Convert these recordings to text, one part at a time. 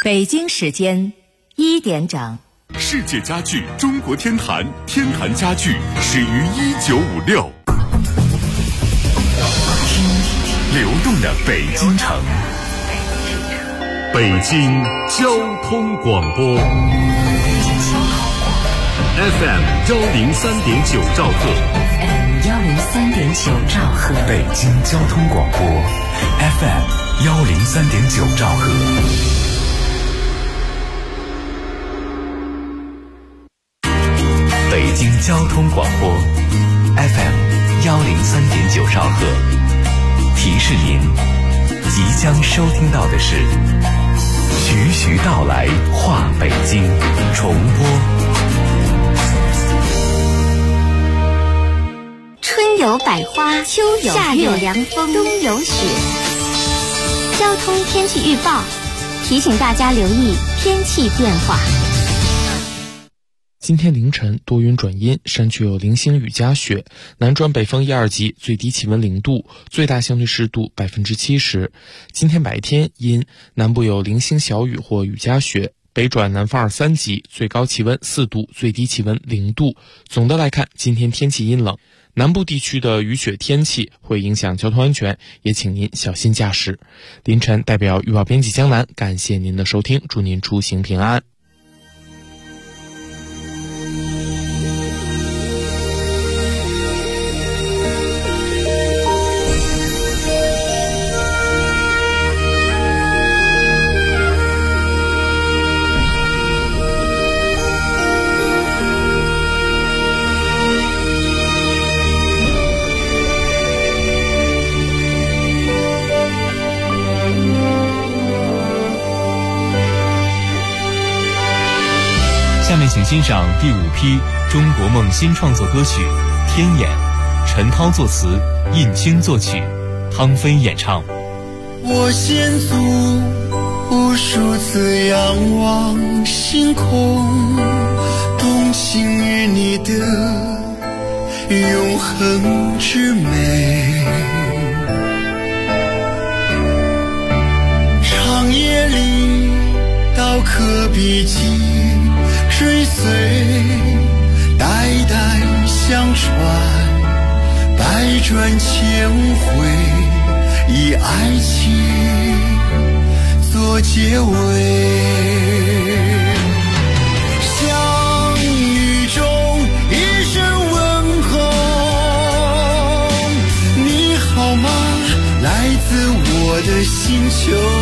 北京时间1点整。 世界家具中国天坛，天坛家具始于1956。流动的北京城，北京交通广播 FM103.9兆赫 103.9兆赫， 北京交通广播 FM103.9兆赫。北京交通广播 FM103.9兆赫，提示您即将收听到的是徐徐道来话北京重播。 春有百花，秋有夏有凉风，冬有雪。交通天气预报提醒大家留意天气变化。 今天凌晨多云转阴，山区有零星雨夹雪，南转北风1、2级，最低气温0度，最大相对湿度70%。今天白天阴，南部有零星小雨或雨夹雪，北转南风2、3级，最高气温4度，最低气温0度。总的来看，今天天气阴冷，南部地区的雨雪天气会影响交通安全，也请您小心驾驶。凌晨代表预报编辑江南，感谢您的收听，祝您出行平安。 下面请欣赏第5批中国梦新创作歌曲《天眼》，陈涛作词，印青作曲，汤飞演唱。 我先祖无数次仰望星空，动情于你的永恒之美。长夜里刀刻笔迹追随，代代相传，百转千回，以爱情做结尾。相遇中一声问候，你好吗？来自我的星球。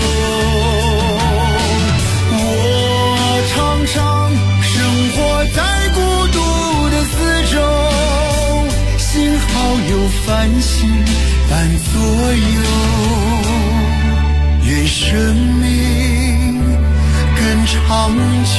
我常常活在孤独的四周，幸好有繁星伴左右，愿生命更长久。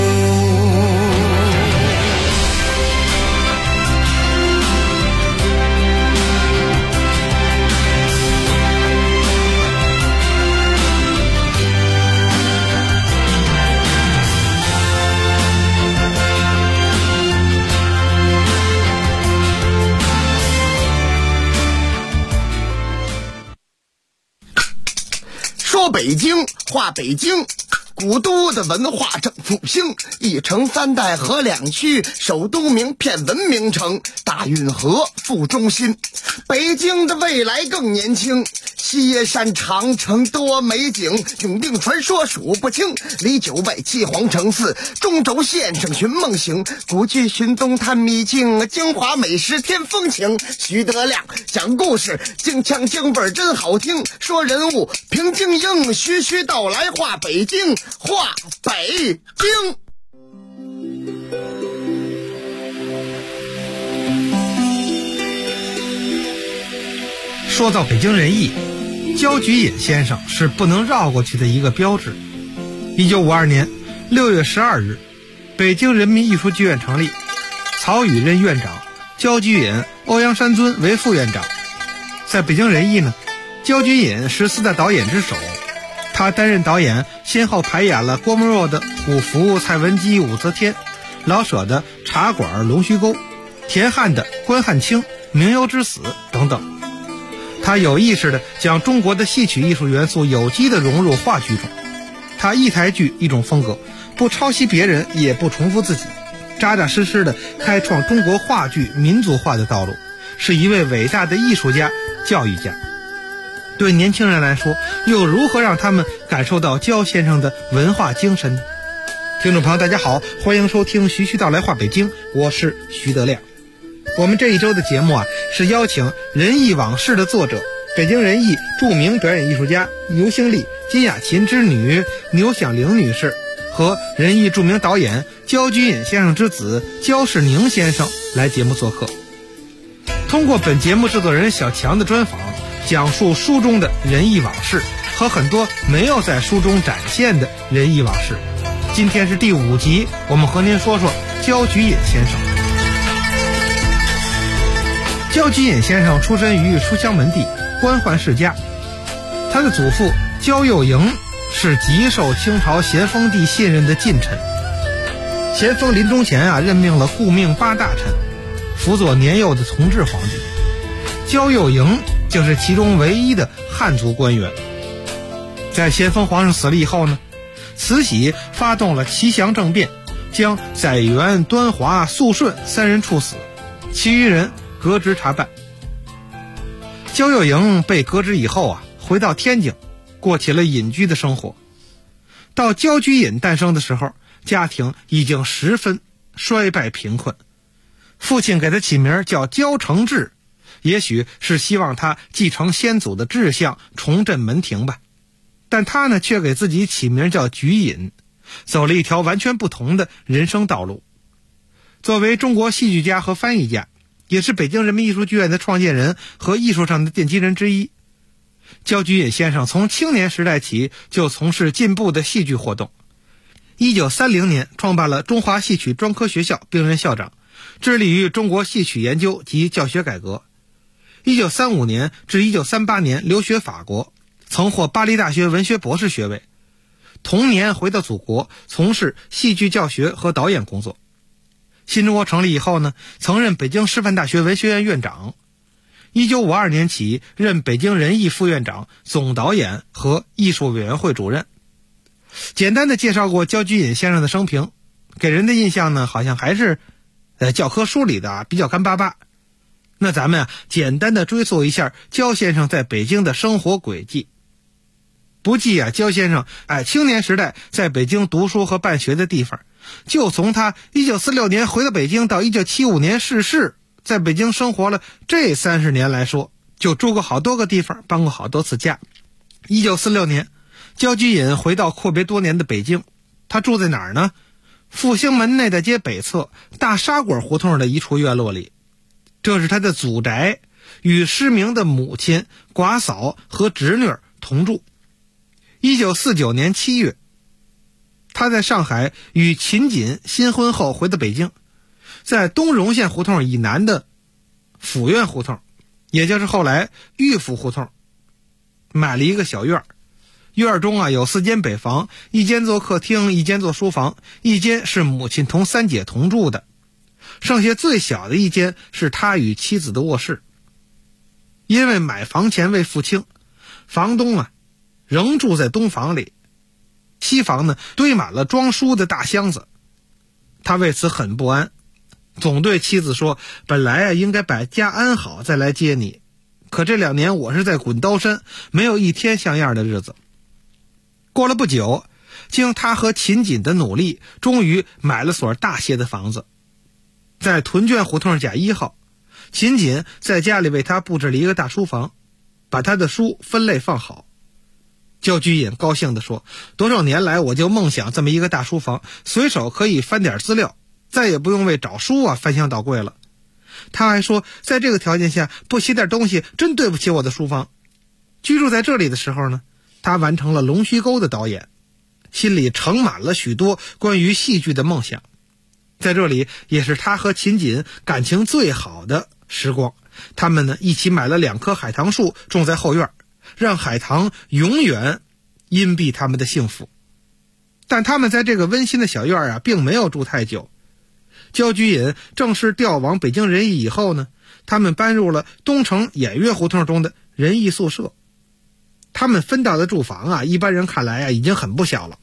说北京话北京，古都的文化正复兴，一城3代合2区，首都名片文明城，大运河副中心。北京的未来更年轻，西山长城多美景，永定传说数不清，离9外7皇城4，中轴线上寻梦行，古剧寻踪探秘境，京华美食添风情。徐德亮讲故事，京腔京味真好听，说人物平静应，徐徐道来话北京，话北京。 说到北京人艺，焦菊隐先生是不能绕过去的一个标志。1952年6月12日，北京人民艺术剧院成立，曹禺任院长，焦菊隐、欧阳山尊为副院长。在北京人艺呢，焦菊隐是4代导演之首，他担任导演，先后排演了郭沫若的《虎符》、蔡文姬、武则天，老舍的《茶馆》、龙须沟，田汉的《关汉卿》、《名优之死》等等。他有意识地将中国的戏曲艺术元素有机地融入话剧中。 他一台剧一种风格，不抄袭别人，也不重复自己，扎扎实实的开创中国话剧民族化的道路，是一位伟大的艺术家、教育家。对年轻人来说，又如何让他们感受到焦先生的文化精神呢？听众朋友大家好，欢迎收听徐徐道来话北京，我是徐德亮。我们这一周的节目是邀请仁义往事的作者，北京人艺著名表演艺术家牛星丽、金雅琴之女牛响玲女士和人艺著名导演焦菊隐先生之子焦世宁先生来节目做客。通过本节目制作人小强的专访，讲述书中的仁义往事和很多没有在书中展现的仁义往事。今天是第5集，我们和您说说焦菊隐先生。焦菊隐先生出身于书香门第，官宦世家。他的祖父焦佑营是极受清朝咸丰帝信任的近臣。咸丰临终前任命了顾命8大臣，辅佐年幼的同治皇帝。焦佑营就是其中唯一的汉族官员。在咸丰皇上死了以后呢，慈禧发动了奇祥政变，将载垣、端华、肃顺3人处死，其余人革职查办。焦佑营被革职以后回到天津，过起了隐居的生活。到焦菊隐诞生的时候，家庭已经十分衰败贫困。父亲给他起名叫焦承志，也许是希望他继承先祖的志向，重振门庭吧。但他呢，却给自己起名叫菊隐，走了一条完全不同的人生道路。作为中国戏剧家和翻译家，也是北京人民艺术剧院的创建人和艺术上的奠基人之一，焦菊隐先生从青年时代起就从事进步的戏剧活动。1930年创办了中华戏曲专科学校，并任校长，致力于中国戏曲研究及教学改革。1935年至1938年留学法国，曾获巴黎大学文学博士学位。同年回到祖国，从事戏剧教学和导演工作。新中国成立以后呢，曾任北京师范大学文学院院长。1952年起任北京人艺副院长、总导演和艺术委员会主任。简单的介绍过焦菊隐先生的生平，给人的印象呢，好像还是教科书里的比较干巴巴。那咱们简单的追溯一下焦先生在北京的生活轨迹。不计焦先生青年时代在北京读书和办学的地方，就从他1946年回到北京到1975年逝世，在北京生活了这30年来说，就住过好多个地方，搬过好多次家。1946年，焦菊隐回到阔别多年的北京，他住在哪儿呢？复兴门内的街北侧大沙果胡同的一处院落里，这是他的祖宅，与失明的母亲、寡嫂和侄女同住。1949年7月，他在上海与秦锦新婚后回到北京，在东荣县胡同以南的府院胡同，也就是后来玉府胡同，买了一个小院。院中有4间北房，1间做客厅，1间做书房，1间是母亲同3姐同住的，剩下最小的1间是他与妻子的卧室。因为买房钱未付清，房东仍住在东房里，西房呢堆满了装书的大箱子。他为此很不安，总对妻子说，本来应该把家安好再来接你，可这2年我是在滚刀山，没有一天像样的日子。过了不久，经他和秦锦的努力，终于买了所大些的房子。在屯圈胡同甲1号，秦锦在家里为他布置了一个大书房，把他的书分类放好。焦菊隐高兴地说，多少年来我就梦想这么一个大书房，随手可以翻点资料，再也不用为找书翻箱倒柜了。他还说，在这个条件下不写点东西，真对不起我的书房。居住在这里的时候呢，他完成了《龙须沟》的导演，心里盛满了许多关于戏剧的梦想。在这里也是他和秦锦感情最好的时光，他们呢一起买了2棵海棠树，种在后院，让海棠永远荫蔽他们的幸福。但他们在这个温馨的小院并没有住太久。焦菊隐正式调往北京人艺以后呢，他们搬入了东城偃月胡同中的人艺宿舍。他们分到的住房一般人看来已经很不小了，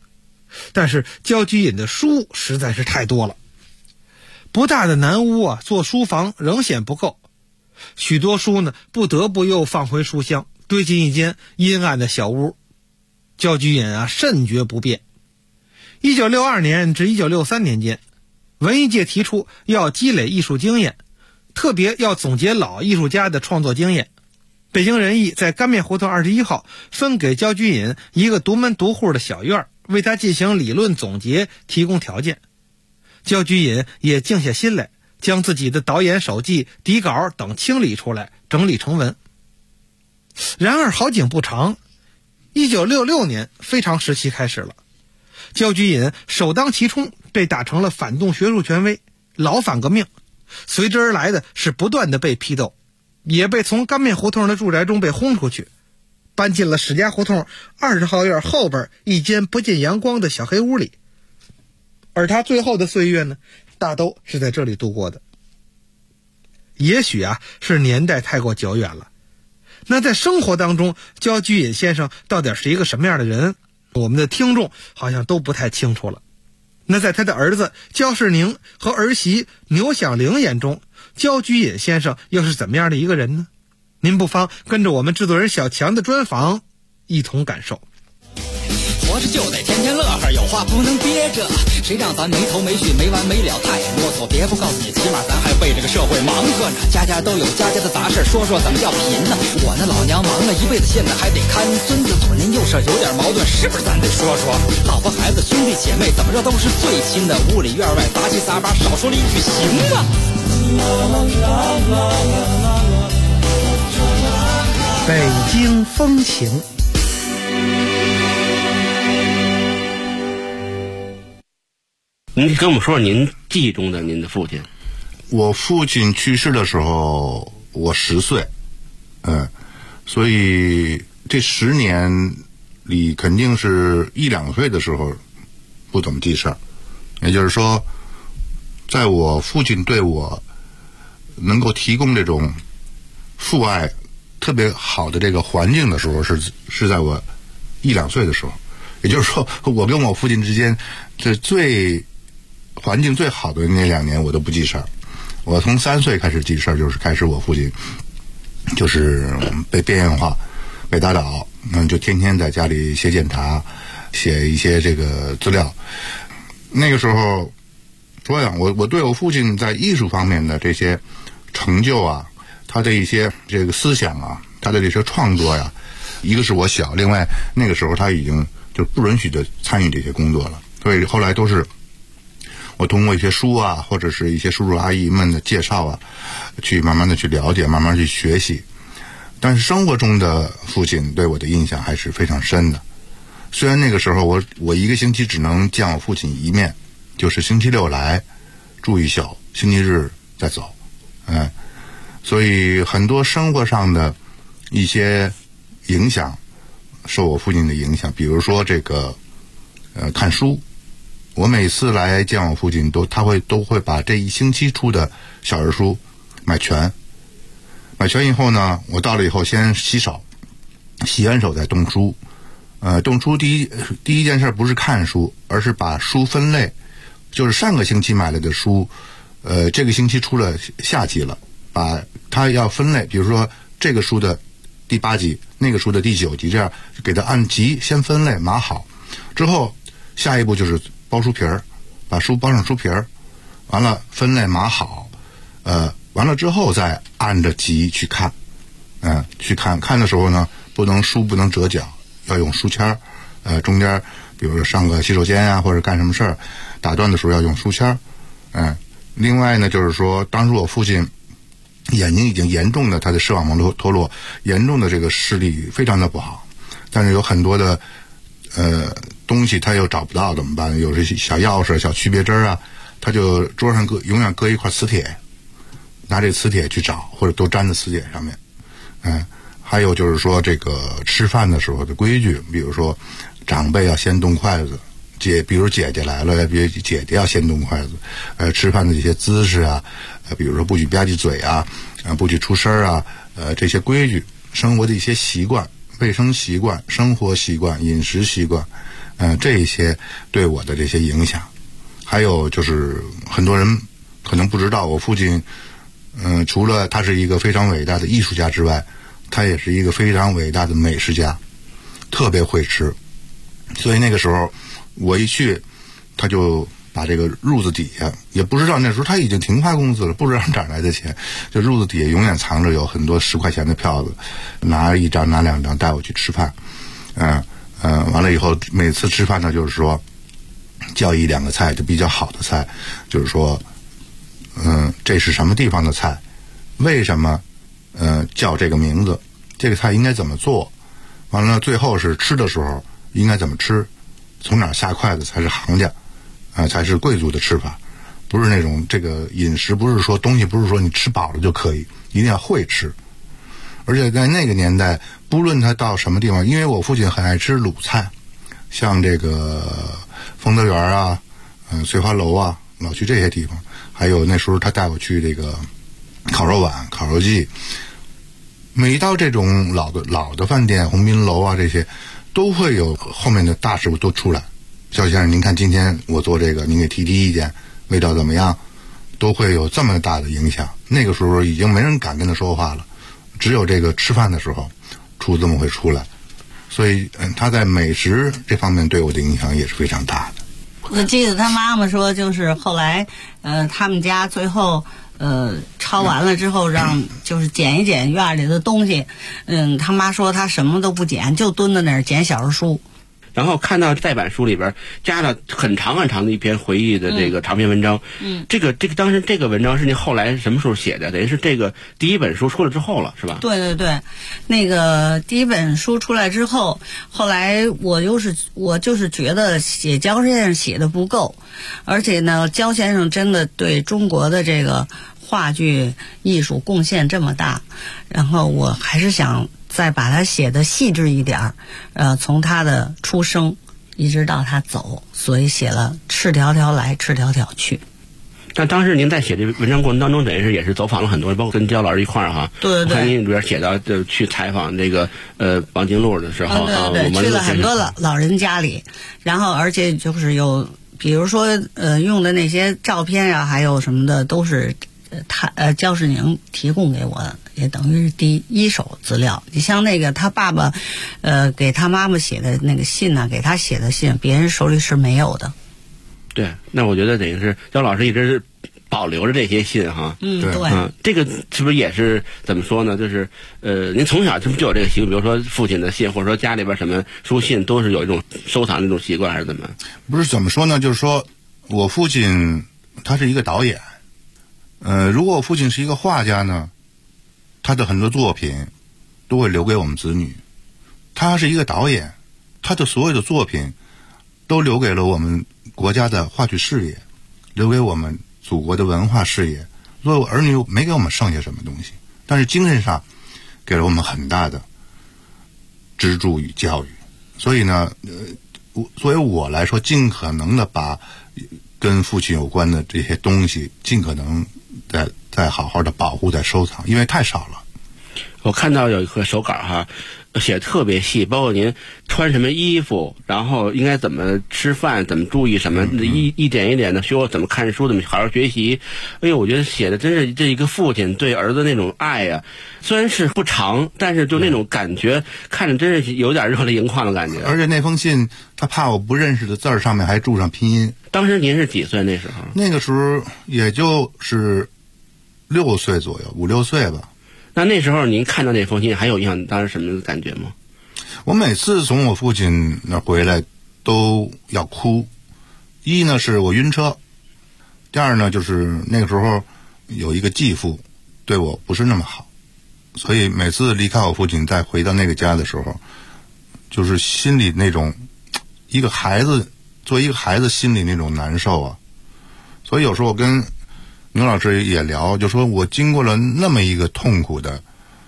但是焦菊隐的书实在是太多了。不大的南屋啊，做书房仍显不够，许多书呢不得不又放回书箱，堆进一间阴暗的小屋。焦菊隐啊甚觉不便。1962年至1963年间，文艺界提出要积累艺术经验，特别要总结老艺术家的创作经验。北京人艺在干面胡同21号分给焦菊隐一个独门独户的小院，为他进行理论总结提供条件。焦菊隐也静下心来，将自己的导演手记、底稿等清理出来，整理成文。然而好景不长，1966年非常时期开始了。焦菊隐首当其冲，被打成了反动学术权威，老反革命。随之而来的是不断的被批斗，也被从干面胡同的住宅中被轰出去，搬进了史家胡同20号院后边一间不见阳光的小黑屋里。而他最后的岁月呢，大都是在这里度过的。也许啊，是年代太过久远了。那在生活当中，焦菊隐先生到底是一个什么样的人，我们的听众好像都不太清楚了。那在他的儿子焦世宁和儿媳牛响铃眼中，焦菊隐先生又是怎么样的一个人呢？您不妨跟着我们制作人小强的专访一同感受。 活着就得天天乐呵，有话不能憋着，谁让咱没头没绪没完没了太啰嗦。别不告诉你，起码咱还为这个社会忙活呢。家家都有家家的杂事，说说怎么叫贫呢？我那老娘忙了一辈子，现在还得看孙子，左邻右舍有点矛盾，是不是咱得说说？老婆孩子兄弟姐妹怎么着都是最亲的，屋里院外杂七杂八，少说了一句行啊。 北京风情。 您跟我们说说您记忆中的您的父亲。 我父亲去世的时候我10岁，所以这10年里肯定是1、2岁的时候不怎么记事儿。也就是说，在我父亲对我能够提供这种父爱特别好的这个环境的时候，是在我1、2岁的时候。也就是说，我跟我父亲之间这环境最好的那2年我都不记事儿。我从3岁开始记事儿，就是开始我父亲就是被边缘化，被打倒，就天天在家里写检查，写一些这个资料。那个时候说呀，我对我父亲在艺术方面的这些成就啊，他的一些这个思想啊，他的这些创作呀，一个是我小，另外那个时候他已经就不允许的参与这些工作了，所以后来都是我通过一些书啊，或者是一些叔叔阿姨们的介绍啊，去慢慢的去了解，慢慢去学习。但是生活中的父亲对我的印象还是非常深的。虽然那个时候我一个星期只能见我父亲1面，就是星期六来住1宿，星期日再走，所以很多生活上的一些影响受我父亲的影响。比如说这个看书，我每次来见我父亲都会把这1星期出的小人书买全以后呢，我到了以后先洗手，洗完手再动书。动书第一件事不是看书，而是把书分类，就是上个星期买来的书，这个星期出了下集了，把它要分类，比如说这个书的第8集，那个书的第9集，这样给它按集先分类码好，之后下一步就是包书皮儿，把书包上书皮儿，完了分类码好，完了之后再按着集去看，去看的时候呢，书不能折角，要用书签儿，中间比如说上个洗手间啊，或者干什么事儿，打断的时候要用书签儿，另外呢，就是说当时我父亲眼睛已经严重的，他的视网膜脱落，严重的这个视力非常的不好，但是有很多的东西他又找不到怎么办？有这些小钥匙、小区别针啊，他就桌上永远搁一块磁铁，拿这磁铁去找，或者都粘在磁铁上面。还有就是说这个吃饭的时候的规矩，比如说长辈要先动筷子，比如姐姐来了，姐姐要先动筷子，吃饭的这些姿势啊，比如说不许吧唧嘴啊，不许出声啊，这些规矩，生活的一些习惯、卫生习惯、生活习惯、饮食习惯， 这一些对我的这些影响。还有就是很多人可能不知道，我父亲除了他是一个非常伟大的艺术家之外，他也是一个非常伟大的美食家，特别会吃。所以那个时候我一去，他就把这个褥子底下，也不知道那时候他已经停发工资了，不知道哪来的钱，就褥子底下永远藏着有很多10块钱的票子，拿1张拿2张带我去吃饭。完了以后每次吃饭呢，就是说叫1、2个菜，就比较好的菜，就是说这是什么地方的菜，为什么叫这个名字，这个菜应该怎么做，完了最后是吃的时候应该怎么吃，从哪下筷子才是行家才是贵族的吃法，不是那种这个饮食不是说东西不是说你吃饱了就可以，一定要会吃。而且在那个年代，不论他到什么地方，因为我父亲很爱吃鲁菜，像这个丰德园啊、翠花楼啊，老去这些地方。还有那时候他带我去这个烤肉碗、烤肉季。每到这种老的饭店，鸿宾楼啊这些，都会有后面的大师傅都出来。肖先生，您看今天我做这个，您给提意见，味道怎么样？都会有这么大的影响。那个时候已经没人敢跟他说话了，只有这个吃饭的时候，厨子们会出来。所以他在美食这方面对我的影响也是非常大的。 我记得他妈妈说，就是后来他们家最后抄完了之后，让就是捡一捡院里的东西。他妈说他什么都不捡，就蹲在那儿捡小人书。 然后看到再版书里边加了很长很长的一篇回忆的这个长篇文章。这个当时这个文章是您后来什么时候写的？等于是这个第一本书出了之后了，是吧？ 对对对，那个第一本书出来之后，后来我就是觉得写焦先生写的不够，而且呢，焦先生真的对中国的这个话剧艺术贡献这么大，然后我还是想再把它写的细致一点从他的出生一直到他走，所以写了赤条条来赤条条去。 但当时您在写这文章过程当中，等于是也是走访了很多人，包括跟焦老师一块儿哈。 对对对。 我看您里边写到就去采访这个王金路的时候啊，对对，去了很多老人家里，然后而且就是有比如说用的那些照片啊，还有什么的都是焦世宁提供给我的，也等于是第一手资料。你像那个他爸爸给他妈妈写的那个信呢，给他写的信，别人手里是没有的。 对，那我觉得等于是焦老师一直是保留着这些信哈。 对。 这个是不是也是怎么说呢？就是您从小是不是就有这个习惯？比如说父亲的信，或者说家里边什么书信，都是有一种收藏的这种习惯，还是怎么？ 不是怎么说呢？就是说我父亲他是一个导演。如果我父亲是一个画家呢，他的很多作品都会留给我们子女。他是一个导演，他的所有的作品都留给了我们国家的话剧事业，留给我们祖国的文化事业。所以我儿女没给我们剩下什么东西，但是精神上给了我们很大的支柱与教育。所以呢，作为我来说，尽可能的把跟父亲有关的这些东西尽可能再好好的保护、再收藏，因为太少了。 我看到有一个手稿哈，写的特别细，包括您穿什么衣服，然后应该怎么吃饭，怎么注意什么，一点一点的学我怎么看书，怎么好好学习。哎呦，我觉得写的真是这一个父亲对儿子那种爱呀，虽然是不长，但是就那种感觉，看着真是有点热泪盈眶的感觉。 而且那封信，他怕我不认识的字儿上面还注上拼音。 当时您是几岁那时候？ 那个时候也就是6岁左右，5、6岁吧。 那时候您看到那封信还有印象当时什么感觉吗？ 我每次从我父亲那回来都要哭。一呢是我晕车，第二呢就是那个时候有一个继父对我不是那么好，所以每次离开我父亲再回到那个家的时候，就是心里那种作为一个孩子心里那种难受啊。所以有时候我跟牛老师也聊，就说我经过了那么一个痛苦的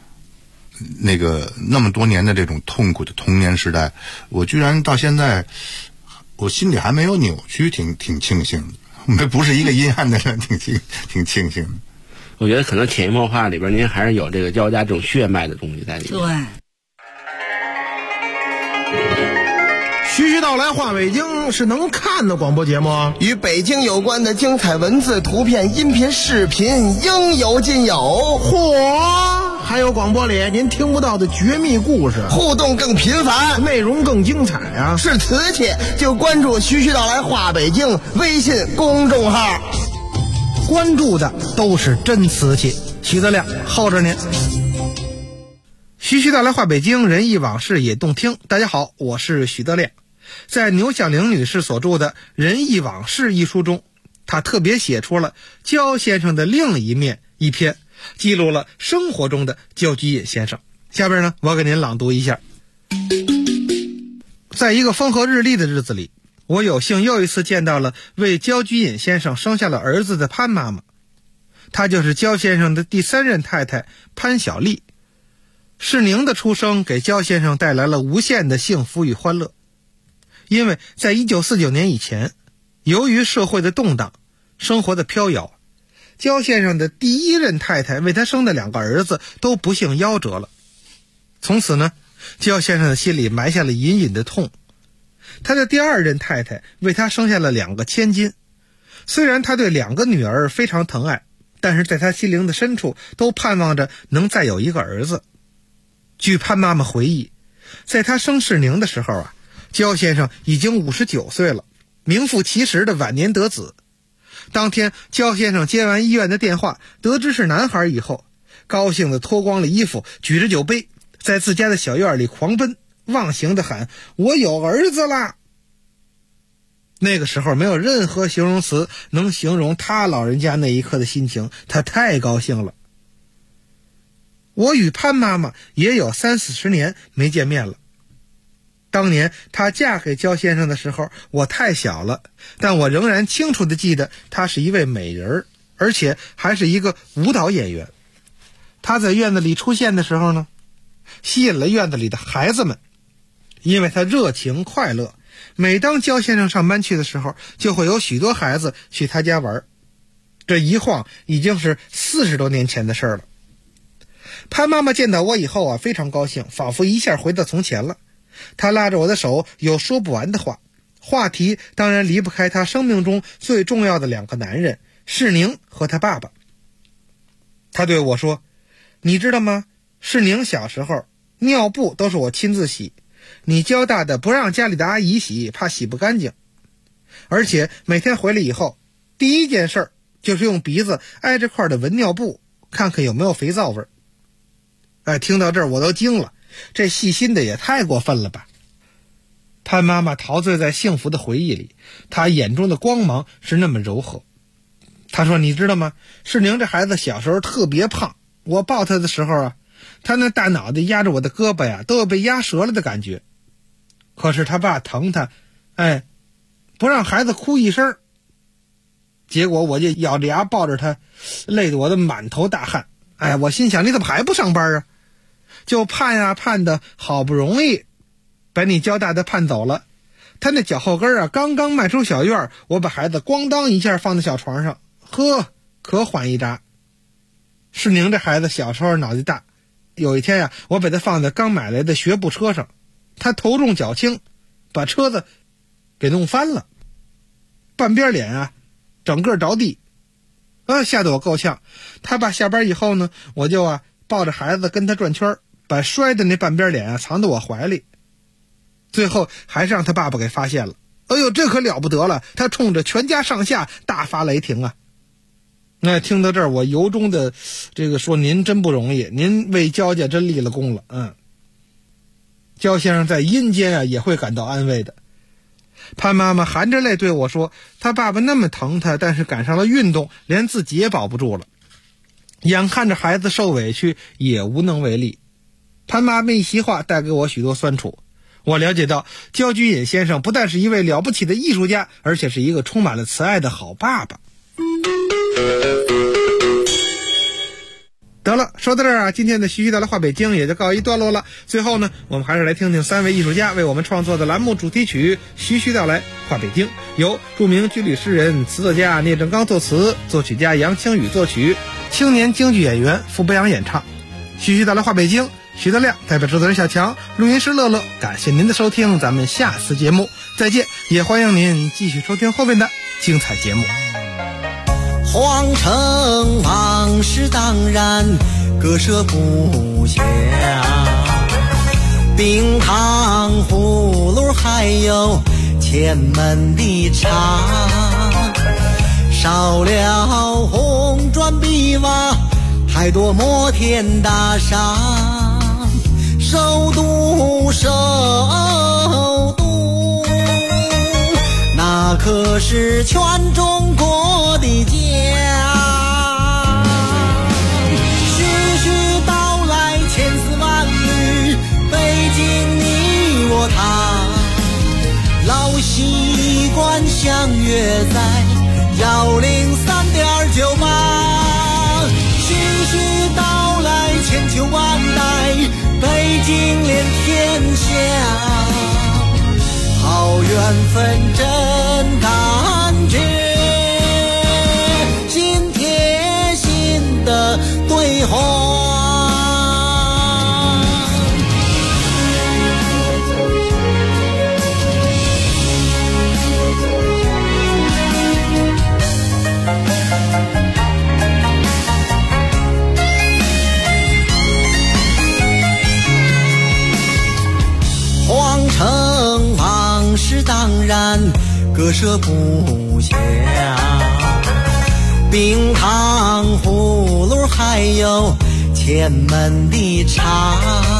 那么多年的这种痛苦的童年时代，我居然到现在我心里还没有扭曲，挺庆幸的。不是一个阴暗的人，挺庆幸的。 我觉得可能潜移默化里边您还是有这个焦家这种血脉的东西在里面。 对。 徐徐道来话北京是能看的广播节目， 与北京有关的精彩文字、图片、音频、视频应有尽有。 嚯！还有广播里您听不到的绝密故事， 互动更频繁， 内容更精彩啊！ 是瓷器就关注徐徐道来话北京微信公众号， 关注的都是真瓷器。徐德亮候着您。徐徐道来话北京，人忆往事也动听。大家好，我是徐德亮。在牛小玲女士所著的《人忆往事》一书中，她特别写出了焦先生的另一面一篇，记录了生活中的焦居隐先生。下边呢，我给您朗读一下。在一个风和日丽的日子里，我有幸又一次见到了为焦居隐先生生下了儿子的潘妈妈，她就是焦先生的第3任太太潘小丽。世宁的出生给焦先生带来了无限的幸福与欢乐，因为在1949年以前，由于社会的动荡，生活的飘摇，焦先生的第1任太太为他生的2个儿子都不幸夭折了。从此呢，焦先生的心里埋下了隐隐的痛。他的第2任太太为他生下了2个千金，虽然他对2个女儿非常疼爱，但是在他心灵的深处都盼望着能再有一个儿子。据潘妈妈回忆，在他生世宁的时候啊，焦先生已经59岁了，名副其实的晚年得子。当天焦先生接完医院的电话，得知是男孩以后，高兴地脱光了衣服，举着酒杯，在自家的小院里狂奔，忘形地喊：我有儿子啦！那个时候没有任何形容词能形容他老人家那一刻的心情，他太高兴了。我与潘妈妈也有30-40年没见面了。当年她嫁给焦先生的时候，我太小了，但我仍然清楚地记得她是一位美人，而且还是一个舞蹈演员。她在院子里出现的时候呢，吸引了院子里的孩子们，因为她热情快乐。每当焦先生上班去的时候，就会有许多孩子去他家玩。这一晃已经是40多年前的事了。潘妈妈见到我以后啊，非常高兴，仿佛一下回到从前了。她拉着我的手，有说不完的话，话题当然离不开她生命中最重要的2个男人，世宁和他爸爸。她对我说：你知道吗？世宁小时候尿布都是我亲自洗，你焦大的不让家里的阿姨洗，怕洗不干净，而且每天回来以后，第一件事就是用鼻子挨着块的闻尿布，看看有没有肥皂味。听到这儿我都惊了，这细心的也太过分了吧。潘妈妈陶醉在幸福的回忆里，她眼中的光芒是那么柔和。她说：你知道吗？世宁这孩子小时候特别胖，我抱他的时候啊，他那大脑袋压着我的胳膊呀，都有被压折了的感觉。可是他爸疼他，不让孩子哭一声，结果我就咬着牙抱着他，累得我的满头大汗。我心想，你怎么还不上班啊？就盼呀盼的，好不容易把你焦大的盼走了。他那脚后跟啊，刚刚迈出小院，我把孩子咣当一下放在小床上，可缓一扎。世宁这孩子小时候脑袋大，有一天呀，我把他放在刚买来的学步车上，他头重脚轻，把车子给弄翻了，半边脸啊整个着地，吓得我够呛。他爸下班以后呢，我就抱着孩子跟他转圈，把摔的那半边脸藏到我怀里。最后还是让他爸爸给发现了。这可了不得了，他冲着全家上下大发雷霆啊。听到这儿，我由衷的说，您真不容易，您为焦家真立了功了。焦先生在阴间也会感到安慰的。潘妈妈含着泪对我说，他爸爸那么疼他，但是赶上了运动，连自己也保不住了，眼看着孩子受委屈也无能为力。潘妈妈一席话带给我许多酸楚，我了解到焦居隐先生不但是一位了不起的艺术家，而且是一个充满了慈爱的好爸爸。得了，说到这儿今天的徐徐道来话北京也就告一段落了。最后呢，我们还是来听听3位艺术家为我们创作的栏目主题曲《徐徐道来话北京》，由著名军旅诗人、词作家聂政刚作词，作曲家杨清宇作曲，青年京剧演员傅北阳演唱。徐徐道来话北京， 徐德亮代表制作人小强，录音师乐乐，感谢您的收听，咱们下次节目再见，也欢迎您继续收听后面的精彩节目。 皇城往事当然割舍不下，冰糖葫芦还有前门的茶，少了红砖碧瓦，太多摩天大厦，首都首都，那可是全中国的家。徐徐道来千丝万缕，北京你我他，老习惯相约在103.98。徐徐道来千秋万代，北京连天下，好缘分真感觉，心贴心的对话。皇城往事当然割舍不下，冰糖葫芦还有前门的茶，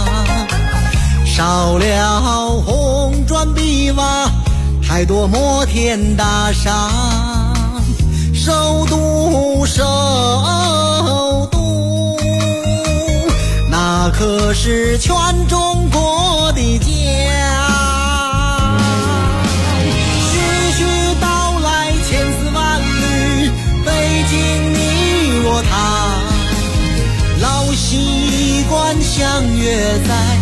少了红砖碧瓦，太多摩天大厦，首都首都，那可是全中国的家。徐徐道来千丝万缕，北京你我他，老习惯相约在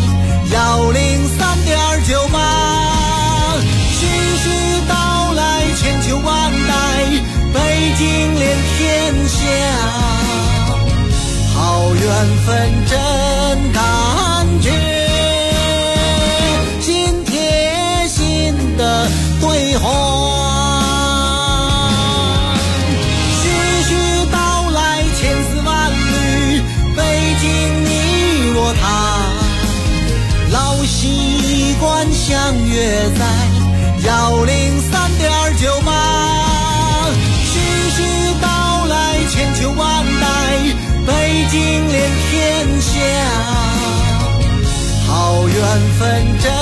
103.98。徐徐道来千秋万代，北京连天下，好缘分真感觉，心贴心的对话。徐徐道来千丝万缕，北京你我他，老习惯相约在103.98。徐徐道来千秋万代，北京连天下，好缘分真